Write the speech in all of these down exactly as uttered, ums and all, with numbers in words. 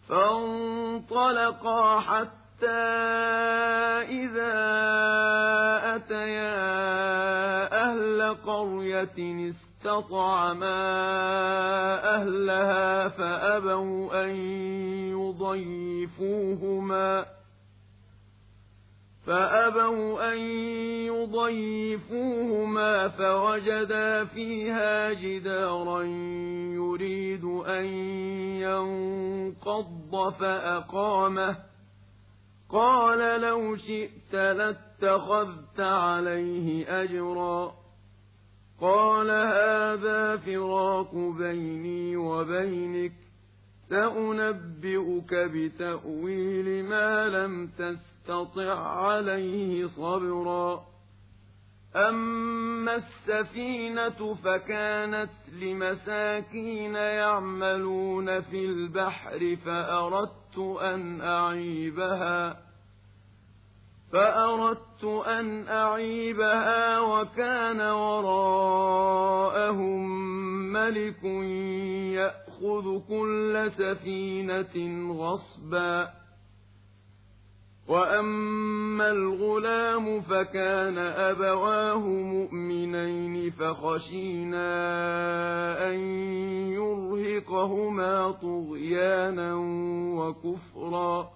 فانطلقا حتى إذا أتيا أهل قرية استطعما أهلها فأبوا أن يضيفوهما فأبوا أن يضيفوهما فوجدا فيها جدارا يريد أن ينقض فأقامه قال لو شئت لاتخذت عليه أجرا قال هذا فراق بيني وبينك سأنبئك بتأويل ما لم تستطع عليه صبرا أما السفينة فكانت لمساكين يعملون في البحر فأردت أن أعيبها فأردت أن أعيبها وكان وراءهم ملك يأخذ كل سفينة غصبا وأما الغلام فكان أبواه مؤمنين فخشينا أن يرهقهما طغيانا وكفرا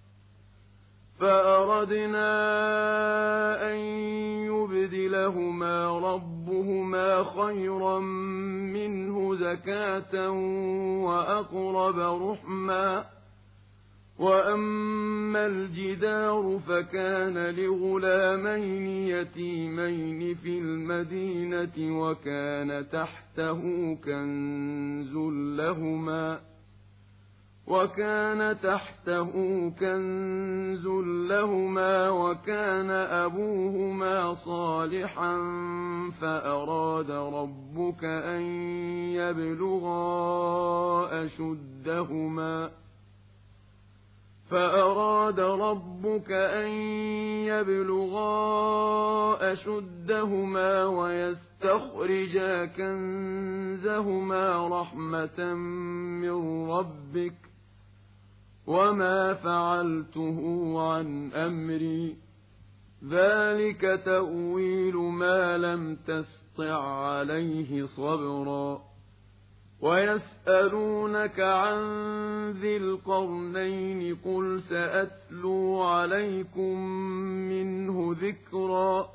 فأردنا أن يبدلهما ربهما خيرا منه زكاة وأقرب رحما وأما الجدار فكان لغلامين يتيمين في المدينة وكان تحته كنز لهما وكان تحته كنز لهما وكان أبوهما صالحا فأراد ربك أن يبلغا أشدهما فأراد ربك أن يبلغا أشدهما ويستخرجا كنزهما رحمة من ربك وما فعلته عن أمري ذلك تأويل ما لم تسطع عليه صبرا ويسألونك عن ذي القرنين قل سأتلو عليكم منه ذكرا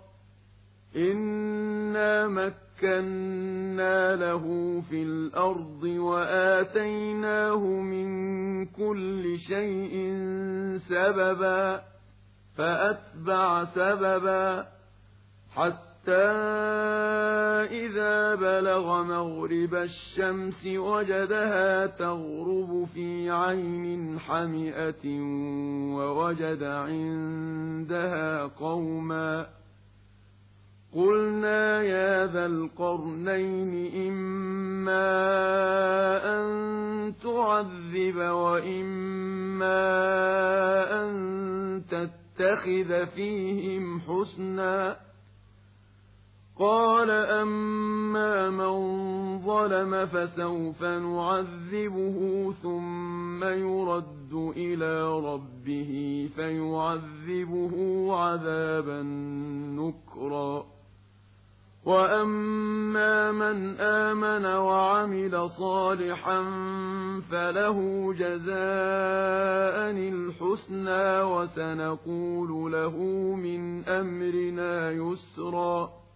إنا مكنا له في الأرض وآتيناه من كل شيء سببا فأتبع سببا حتى إذا بلغ مغرب الشمس وجدها تغرب في عين حمئة ووجد عندها قوما قلنا يا ذا القرنين إما أن تعذب وإما أن تتخذ فيهم حسنا قال أما من ظلم فسوف نعذبه ثم يرد إلى ربه فيعذبه عذابا نكرا وأما من آمن وعمل صالحا فله جزاء الحسنى وسنقول له من أمرنا يسرا